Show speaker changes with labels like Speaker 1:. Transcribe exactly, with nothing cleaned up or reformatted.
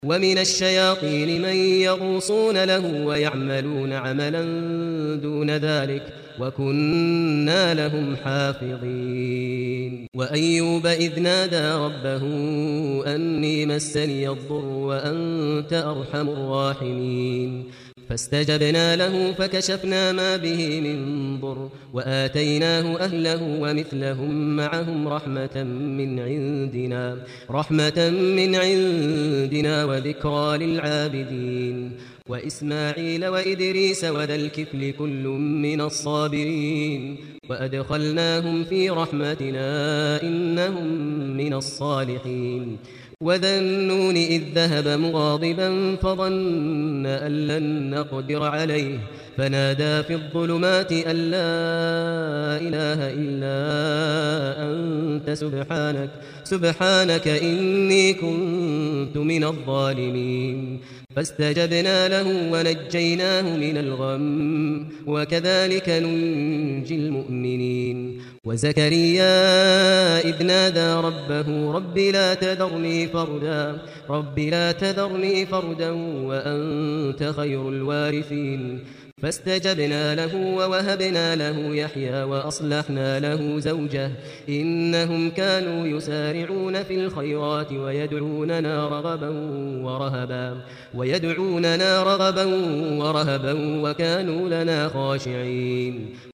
Speaker 1: ومن الشياطين من يغوصون له ويعملون عملا دون ذلك وكنا لهم حافظين. وأيوب إذ نادى ربه أني مسني الضر وأنت أرحم الراحمين فاستجبنا له فكشفنا ما به من ضر وآتيناه أهله ومثلهم معهم رحمة من عندنا رحمة من عندنا وذكرى للعابدين. وإسماعيل وإدريس وذا الكفل كل من الصابرين وأدخلناهم في رحمتنا إنهم من الصالحين. وذا النون إذ ذهب مغاضبا فظن أن لن نقدر عليه فنادى في الظلمات أن لا إله إلا أنت سبحانك سبحانك إني كنت من الظالمين. فاستجبنا له ونجيناه من الغم وكذلك ننجي المؤمنين. وزكريا إذ نادى ربه رب لا تذرني فردا رب لا تذرني فردا وأنت خير الوارثين فاستجبنا له ووهبنا له يحيى وأصلحنا له زوجه إنهم كانوا يسارعون في الخيرات ويدعوننا رغبا ورهبا ويدعوننا رغبا ورهبا وكانوا لنا خاشعين.